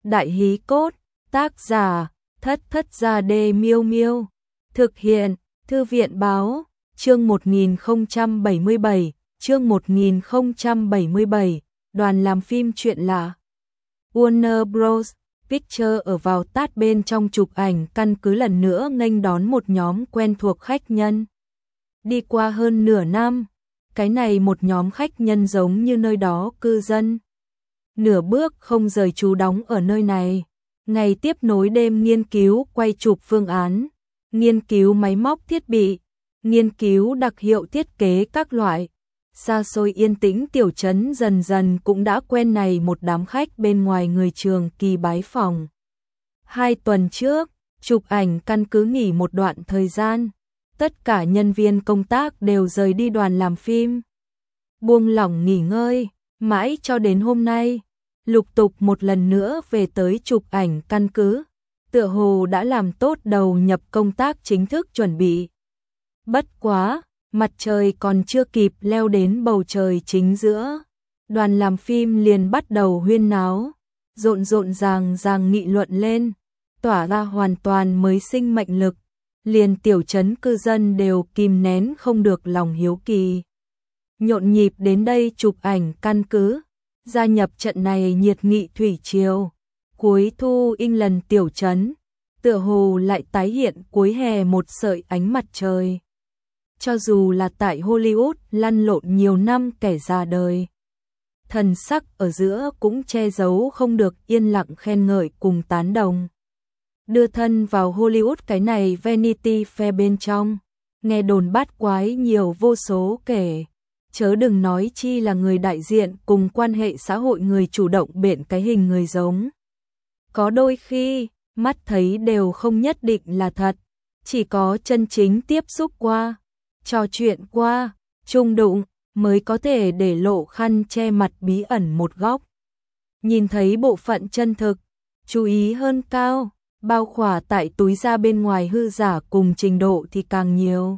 Đại hí cốt, tác giả, Thất Thất Gia Đê Miêu Miêu. Thực hiện, Thư viện Báo, chương 1077, chương 1077, đoàn làm phim chuyện lạ. Warner Bros. Pictures ở vào tát bên trong chụp ảnh căn cứ lần nữa nghênh đón một nhóm quen thuộc khách nhân. Đi qua hơn nửa năm, cái này một nhóm khách nhân giống như nơi đó cư dân. Nửa bước không rời trú đóng ở nơi này, ngày tiếp nối đêm nghiên cứu quay chụp phương án, nghiên cứu máy móc thiết bị, nghiên cứu đặc hiệu thiết kế các loại. Xa xôi yên tĩnh tiểu trấn dần dần cũng đã quen này một đám khách bên ngoài người Trường Kỳ bái phỏng. 2 tuần trước, chụp ảnh căn cứ nghỉ một đoạn thời gian, tất cả nhân viên công tác đều rời đi đoàn làm phim. Buông lỏng nghỉ ngơi, mãi cho đến hôm nay, lục tục một lần nữa về tới chụp ảnh căn cứ, tựa hồ đã làm tốt đầu nhập công tác chính thức chuẩn bị. Bất quá, mặt trời còn chưa kịp leo đến bầu trời chính giữa, đoàn làm phim liền bắt đầu huyên náo, rộn ràng nghị luận lên, tỏa ra hoàn toàn mới sinh mệnh lực, liền tiểu trấn cư dân đều kìm nén không được lòng hiếu kỳ. Nhộn nhịp đến đây chụp ảnh căn cứ, gia nhập trận này nhiệt nghị thủy triều. Cuối thu England tiểu trấn, tựa hồ lại tái hiện cuối hè một sợi ánh mặt trời. Cho dù là tại Hollywood lăn lộn nhiều năm kẻ già đời, thần sắc ở giữa cũng che giấu không được yên lặng khen ngợi cùng tán đồng. Đưa thân vào Hollywood cái này Vanity Fair bên trong, nghe đồn bát quái nhiều vô số kể, chớ đừng nói chi là người đại diện cùng quan hệ xã hội người chủ động biện cái hình người giống. Có đôi khi, mắt thấy đều không nhất định là thật, chỉ có chân chính tiếp xúc qua, trò chuyện qua, chung đụng, mới có thể để lộ khăn che mặt bí ẩn một góc. Nhìn thấy bộ phận chân thực, chú ý hơn cao, bao khỏa tại túi da bên ngoài hư giả cùng trình độ thì càng nhiều.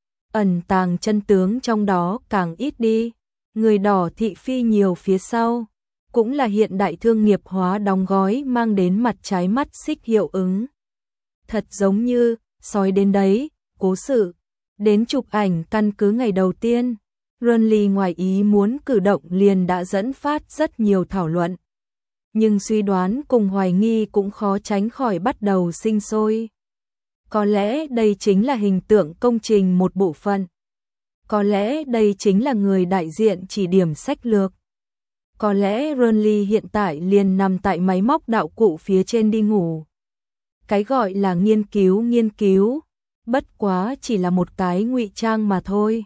Ẩn tàng chân tướng trong đó càng ít đi, người đỏ thị phi nhiều phía sau, cũng là hiện đại thương nghiệp hóa đóng gói mang đến mặt trái mắt xích hiệu ứng. Thật giống như, sói đến đấy, cố sự. Đến chụp ảnh căn cứ ngày đầu tiên, Runley ngoài ý muốn cử động liền đã dẫn phát rất nhiều thảo luận. Nhưng suy đoán cùng hoài nghi cũng khó tránh khỏi bắt đầu sinh sôi. Có lẽ đây chính là hình tượng công trình một bộ phận. Có lẽ đây chính là người đại diện chỉ điểm sách lược. Có lẽ Runley hiện tại liền nằm tại máy móc đạo cụ phía trên đi ngủ. Cái gọi là nghiên cứu, bất quá chỉ là một cái ngụy trang mà thôi.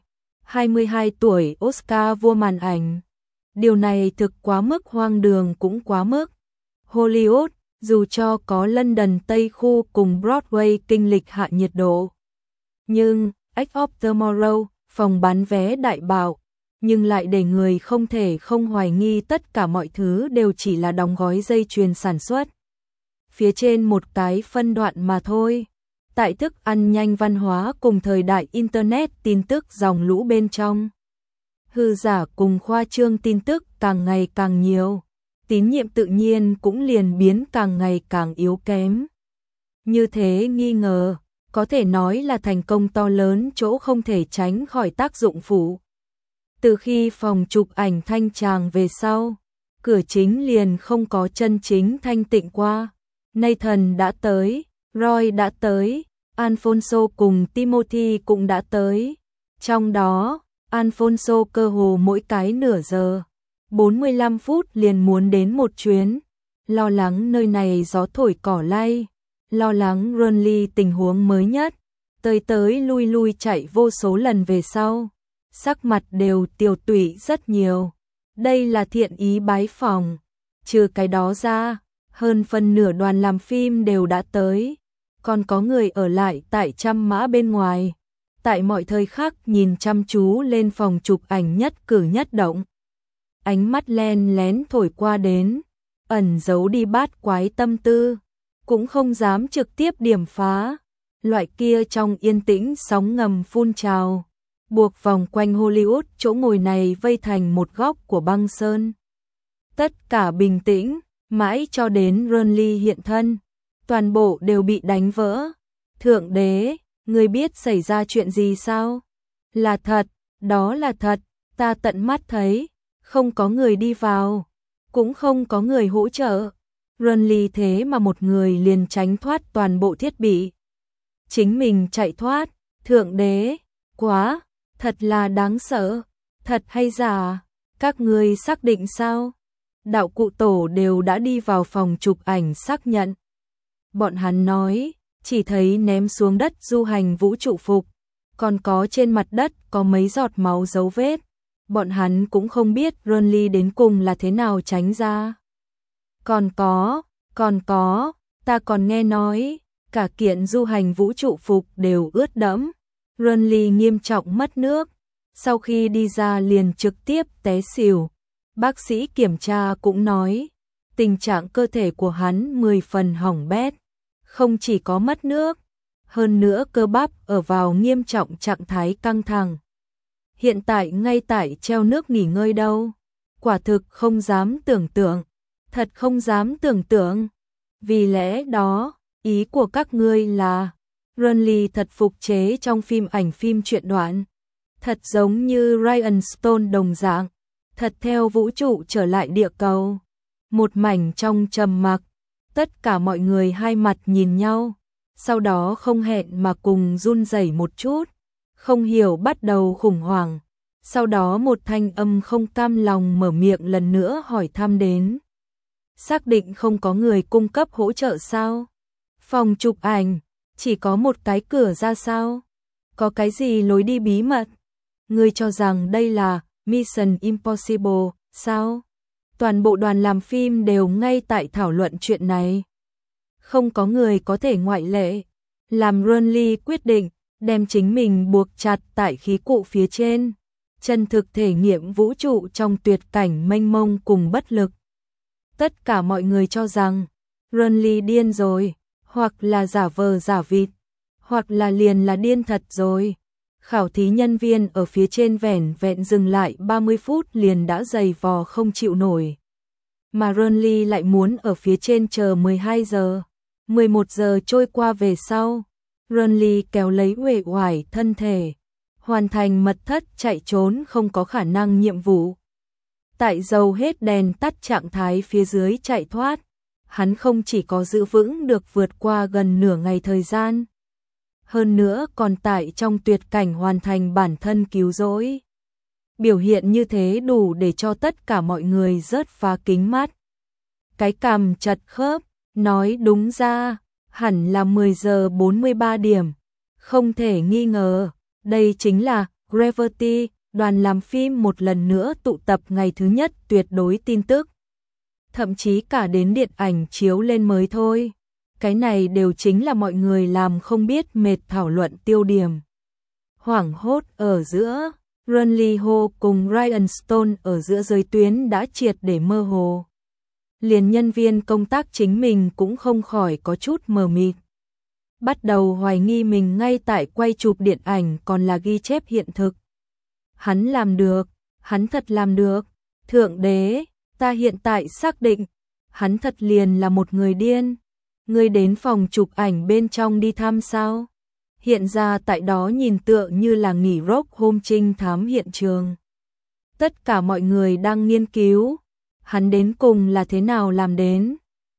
22 tuổi Oscar vua màn ảnh. Điều này thực quá mức hoang đường cũng quá mức. Hollywood, dù cho có London Tây khu cùng Broadway kinh lịch hạ nhiệt độ. Nhưng, Edge of Tomorrow, phòng bán vé đại bạo, nhưng lại để người không thể không hoài nghi tất cả mọi thứ đều chỉ là đóng gói dây chuyền sản xuất. Phía trên một cái phân đoạn mà thôi. Tại thức ăn nhanh văn hóa cùng thời đại Internet tin tức dòng lũ bên trong. Hư giả cùng khoa trương tin tức càng ngày càng nhiều, tín nhiệm tự nhiên cũng liền biến càng ngày càng yếu kém. Như thế nghi ngờ, có thể nói là thành công to lớn chỗ không thể tránh khỏi tác dụng phụ. Từ khi phòng chụp ảnh thanh tràng về sau, cửa chính liền không có chân chính thanh tịnh qua. Nathan đã tới, Roy đã tới, Alfonso cùng Timothy cũng đã tới. Trong đó, Alfonso cơ hồ mỗi cái nửa giờ, 45 phút liền muốn đến một chuyến. Lo lắng nơi này gió thổi cỏ lay, lo lắng Runley tình huống mới nhất, tới lui chạy vô số lần về sau. Sắc mặt đều tiều tụy rất nhiều. Đây là thiện ý bái phỏng. Trừ cái đó ra, hơn phân nửa đoàn làm phim đều đã tới. Còn có người ở lại tại trăm mã bên ngoài. Tại mọi thời khắc nhìn chăm chú lên phòng chụp ảnh nhất cử nhất động. Ánh mắt len lén thổi qua đến, ẩn giấu đi bát quái tâm tư. Cũng không dám trực tiếp điểm phá. Loại kia trong yên tĩnh sóng ngầm phun trào. Buộc vòng quanh Hollywood chỗ ngồi này vây thành một góc của băng sơn. Tất cả bình tĩnh, Mãi cho đến Renly hiện thân, toàn bộ đều bị đánh vỡ. Thượng đế, ngươi biết xảy ra chuyện gì sao? Là thật, đó là thật, ta tận mắt thấy, không có người đi vào, cũng không có người hỗ trợ. Renly thế mà một người liền tránh thoát toàn bộ thiết bị. Chính mình chạy thoát, thượng đế, quá, thật là đáng sợ, thật hay giả, các ngươi xác định sao? Đạo cụ tổ đều đã đi vào phòng chụp ảnh xác nhận. Bọn hắn nói, chỉ thấy ném xuống đất du hành vũ trụ phục, còn có trên mặt đất có mấy giọt máu dấu vết. Bọn hắn cũng không biết Renly đến cùng là thế nào tránh ra. Còn có, ta còn nghe nói, cả kiện du hành vũ trụ phục đều ướt đẫm. Renly nghiêm trọng mất nước, sau khi đi ra liền trực tiếp té xỉu. Bác sĩ kiểm tra cũng nói, tình trạng cơ thể của hắn 10 phần hỏng bét, không chỉ có mất nước, hơn nữa cơ bắp ở vào nghiêm trọng trạng thái căng thẳng. Hiện tại ngay tại treo nước nghỉ ngơi đâu, quả thực không dám tưởng tượng, thật không dám tưởng tượng. Vì lẽ đó, ý của các ngươi là, Renly thật phục chế trong phim ảnh phim truyện đoạn, thật giống như Ryan Stone đồng dạng, thật theo vũ trụ trở lại địa cầu. Một mảnh trong trầm mặc, tất cả mọi người hai mặt nhìn nhau, sau đó không hẹn mà cùng run rẩy một chút, không hiểu bắt đầu khủng hoảng. Sau đó một thanh âm không cam lòng mở miệng lần nữa hỏi thăm đến. Xác định không có người cung cấp hỗ trợ sao? Phòng chụp ảnh, chỉ có một cái cửa ra sao? Có cái gì lối đi bí mật? Ngươi cho rằng đây là Mission Impossible, sao? Toàn bộ đoàn làm phim đều ngay tại thảo luận chuyện này. Không có người có thể ngoại lệ. Làm Renly quyết định, đem chính mình buộc chặt tại khí cụ phía trên. Chân thực thể nghiệm vũ trụ trong tuyệt cảnh mênh mông cùng bất lực. Tất cả mọi người cho rằng, Renly điên rồi, hoặc là giả vờ giả vịt, hoặc là liền là điên thật rồi. Khảo thí nhân viên ở phía trên vẻn vẹn dừng lại 30 phút liền đã dày vò không chịu nổi. Mà Renly lại muốn ở phía trên chờ 12 giờ. 11 giờ trôi qua về sau, Renly kéo lấy uể oải thân thể, hoàn thành mật thất chạy trốn không có khả năng nhiệm vụ. Tại dầu hết đèn tắt trạng thái phía dưới chạy thoát, hắn không chỉ có giữ vững được vượt qua gần nửa ngày thời gian, hơn nữa còn tại trong tuyệt cảnh hoàn thành bản thân cứu rỗi. Biểu hiện như thế đủ để cho tất cả mọi người rớt phá kính mắt. Cái cằm chật khớp, nói đúng ra, hẳn là 10 giờ 43 điểm. Không thể nghi ngờ, đây chính là Gravity, đoàn làm phim một lần nữa tụ tập ngày thứ nhất tuyệt đối tin tức. Thậm chí cả đến điện ảnh chiếu lên mới thôi. Cái này đều chính là mọi người làm không biết mệt thảo luận tiêu điểm. Hoảng hốt ở giữa, Renly Ho cùng Ryan Stone ở giữa giới tuyến đã triệt để mơ hồ. Liền nhân viên công tác chính mình cũng không khỏi có chút mờ mịt. Bắt đầu hoài nghi mình ngay tại quay chụp điện ảnh còn là ghi chép hiện thực. Hắn làm được, hắn thật làm được. Thượng đế, ta hiện tại xác định, hắn thật liền là một người điên. Ngươi đến phòng chụp ảnh bên trong đi thăm sao? Hiện ra tại đó nhìn tựa như là nghỉ rock hôm trinh thám hiện trường. Tất cả mọi người đang nghiên cứu, hắn đến cùng là thế nào làm đến.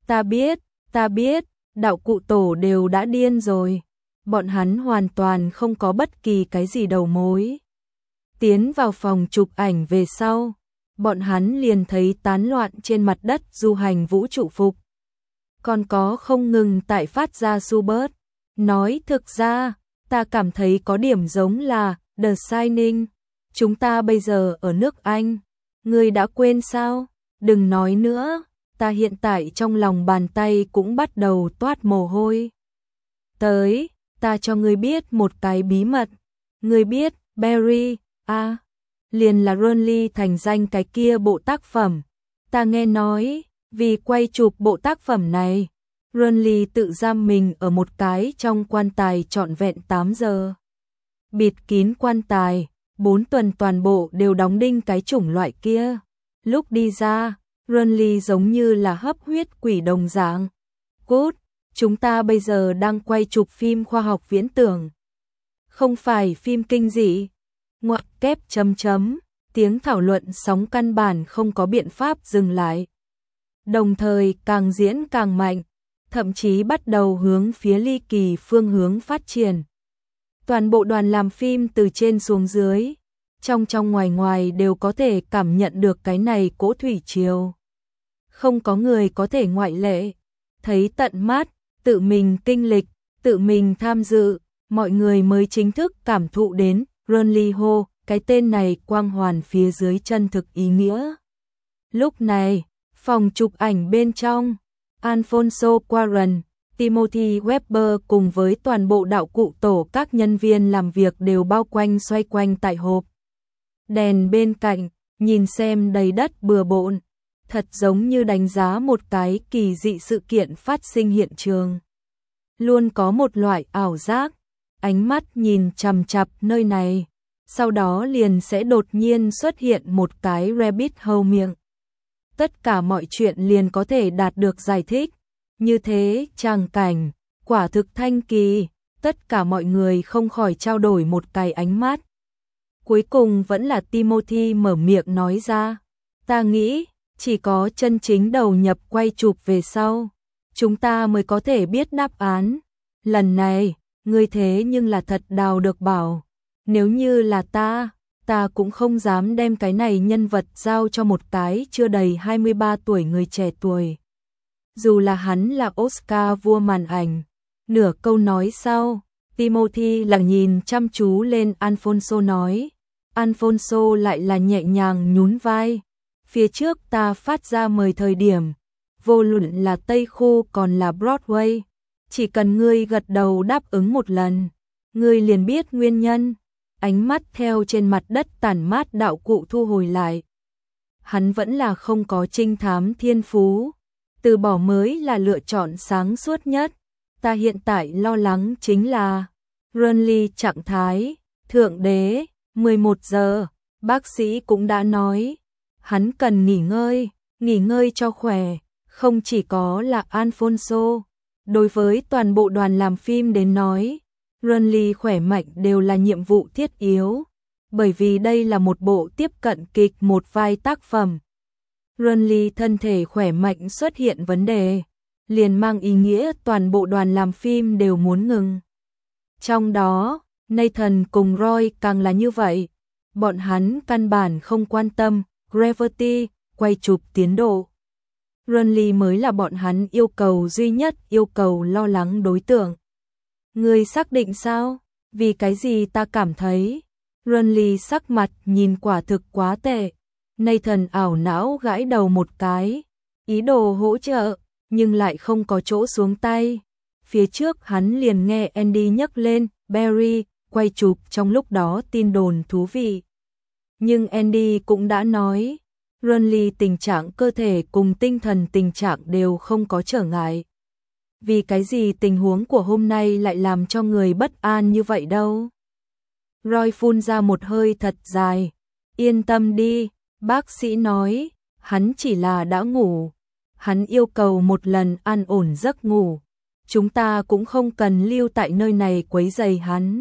Ta biết, đạo cụ tổ đều đã điên rồi. Bọn hắn hoàn toàn không có bất kỳ cái gì đầu mối. Tiến vào phòng chụp ảnh về sau, bọn hắn liền thấy tán loạn trên mặt đất du hành vũ trụ phục. Còn có không ngừng tại phát ra Schubert. Nói thực ra, ta cảm thấy có điểm giống là The Shining. Chúng ta bây giờ ở nước Anh. Ngươi đã quên sao? Đừng nói nữa, ta hiện tại trong lòng bàn tay cũng bắt đầu toát mồ hôi. Tới, ta cho ngươi biết một cái bí mật. Ngươi biết, Barry, liền là Renly thành danh cái kia bộ tác phẩm. Ta nghe nói, vì quay chụp bộ tác phẩm này, Renly tự giam mình ở một cái trong quan tài trọn vẹn 8 giờ. Bịt kín quan tài, 4 tuần toàn bộ đều đóng đinh cái chủng loại kia. Lúc đi ra, Renly giống như là hấp huyết quỷ đồng dạng. Cút, chúng ta bây giờ đang quay chụp phim khoa học viễn tưởng. Không phải phim kinh dị. Ngoặc kép chấm chấm, tiếng thảo luận sóng căn bản không có biện pháp dừng lại. Đồng thời càng diễn càng mạnh, thậm chí bắt đầu hướng phía ly kỳ phương hướng phát triển. Toàn bộ đoàn làm phim từ trên xuống dưới, trong ngoài ngoài đều có thể cảm nhận được cái này cỗ thủy triều. Không có người có thể ngoại lệ, thấy tận mắt, tự mình kinh lịch, tự mình tham dự, mọi người mới chính thức cảm thụ đến Renly Ho, cái tên này quang hoàn phía dưới chân thực ý nghĩa. Lúc này, phòng chụp ảnh bên trong, Alfonso Cuarón, Timothy Webber cùng với toàn bộ đạo cụ tổ các nhân viên làm việc đều bao quanh xoay quanh tại hộp đèn bên cạnh, nhìn xem đầy đất bừa bộn, thật giống như đánh giá một cái kỳ dị sự kiện phát sinh hiện trường. Luôn có một loại ảo giác, ánh mắt nhìn chằm chằm nơi này, sau đó liền sẽ đột nhiên xuất hiện một cái rabbit hole miệng. Tất cả mọi chuyện liền có thể đạt được giải thích. Như thế, tràng cảnh, quả thực thanh kỳ, tất cả mọi người không khỏi trao đổi một cái ánh mắt. Cuối cùng vẫn là Timothy mở miệng nói ra, ta nghĩ, chỉ có chân chính đầu nhập quay chụp về sau, chúng ta mới có thể biết đáp án. Lần này, ngươi thế nhưng là thật đào được bảo, nếu như là ta cũng không dám đem cái này nhân vật giao cho một cái chưa đầy 23 tuổi người trẻ tuổi. Dù là hắn là Oscar vua màn ảnh. Nửa câu nói sau, Timothy lặng nhìn chăm chú lên Alfonso nói. Alfonso lại là nhẹ nhàng nhún vai. Phía trước ta phát ra mời thời điểm, vô luận là Tây Khu còn là Broadway. Chỉ cần ngươi gật đầu đáp ứng một lần, ngươi liền biết nguyên nhân. Ánh mắt theo trên mặt đất tản mát đạo cụ thu hồi lại. Hắn vẫn là không có trinh thám thiên phú. Từ bỏ mới là lựa chọn sáng suốt nhất. Ta hiện tại lo lắng chính là Renly trạng thái, thượng đế, 11 giờ, bác sĩ cũng đã nói, hắn cần nghỉ ngơi cho khỏe, không chỉ có là Alfonso, đối với toàn bộ đoàn làm phim đến nói, Renly khỏe mạnh đều là nhiệm vụ thiết yếu, bởi vì đây là một bộ tiếp cận kịch một vai tác phẩm. Renly thân thể khỏe mạnh xuất hiện vấn đề, liền mang ý nghĩa toàn bộ đoàn làm phim đều muốn ngừng. Trong đó, Nathan cùng Roy càng là như vậy, bọn hắn căn bản không quan tâm Gravity, quay chụp tiến độ. Renly mới là bọn hắn yêu cầu duy nhất, yêu cầu lo lắng đối tượng. Ngươi xác định sao? Vì cái gì ta cảm thấy? Renly sắc mặt nhìn quả thực quá tệ. Nathan ảo não gãi đầu một cái, ý đồ hỗ trợ, nhưng lại không có chỗ xuống tay. Phía trước hắn liền nghe Andy nhắc lên, Barry, quay chụp trong lúc đó tin đồn thú vị. Nhưng Andy cũng đã nói, Renly tình trạng cơ thể cùng tinh thần tình trạng đều không có trở ngại. Vì cái gì tình huống của hôm nay lại làm cho người bất an như vậy đâu? Roy phun ra một hơi thật dài, yên tâm đi. Bác sĩ nói, hắn chỉ là đã ngủ, hắn yêu cầu một lần an ổn giấc ngủ, chúng ta cũng không cần lưu tại nơi này quấy rầy hắn.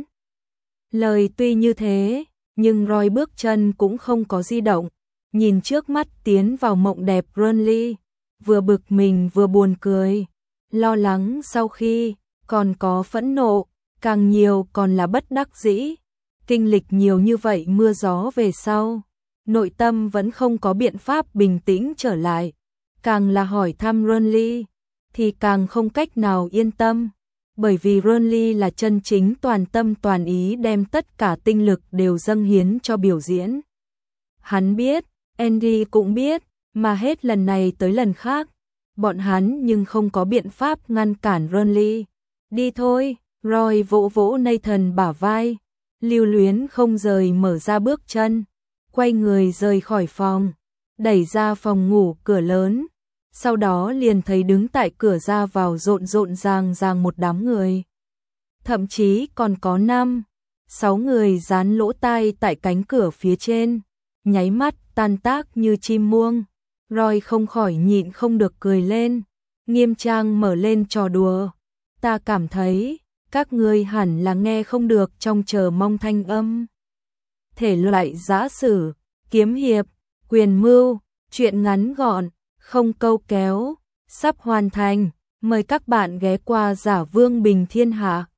Lời tuy như thế, nhưng Roy bước chân cũng không có di động, nhìn trước mắt tiến vào mộng đẹp Renly, vừa bực mình vừa buồn cười, lo lắng sau khi, còn có phẫn nộ, càng nhiều còn là bất đắc dĩ, kinh lịch nhiều như vậy mưa gió về sau. Nội tâm vẫn không có biện pháp bình tĩnh trở lại, càng là hỏi thăm Renly, thì càng không cách nào yên tâm, bởi vì Renly là chân chính toàn tâm toàn ý đem tất cả tinh lực đều dâng hiến cho biểu diễn. Hắn biết, Andy cũng biết, mà hết lần này tới lần khác, bọn hắn nhưng không có biện pháp ngăn cản Renly. Đi thôi, Roy vỗ vỗ Nathan bả vai, lưu luyến không rời mở ra bước chân. Quay người rời khỏi phòng, đẩy ra phòng ngủ cửa lớn, sau đó liền thấy đứng tại cửa ra vào rộn ràng một đám người. Thậm chí còn có 5-6 người dán lỗ tai tại cánh cửa phía trên, nháy mắt tan tác như chim muông. Roy không khỏi nhịn không được cười lên, nghiêm trang mở lên trò đùa. Ta cảm thấy, các ngươi hẳn là nghe không được trong chờ mong thanh âm. Thể loại giã sử, kiếm hiệp, quyền mưu, truyện ngắn gọn, không câu kéo, sắp hoàn thành. Mời các bạn ghé qua Giả Vương Bình Thiên Hạ.